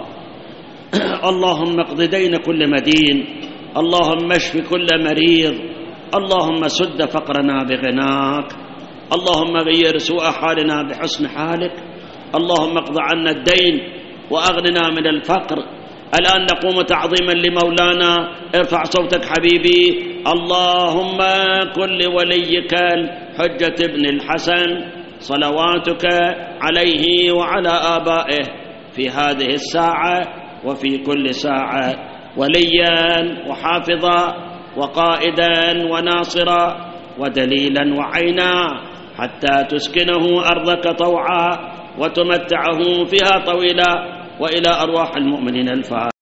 Speaker 1: اللهم اقض دين كل مدين، اللهم اشف كل مريض، اللهم سد فقرنا بغناك، اللهم غير سوء حالنا بحسن حالك، اللهم اقض عنا الدين وأغننا من الفقر. الآن نقوم تعظيما لمولانا. ارفع صوتك حبيبي. اللهم كن لوليك الحجة ابن الحسن صلواتك عليه وعلى آبائه في هذه الساعة وفي كل ساعة وليا وحافظا وقائدا وناصرا ودليلا وعينا، حتى تسكنه أرضك طوعا وتمتعه فيها طويلا، وإلى أرواح المؤمنين الفاتحة.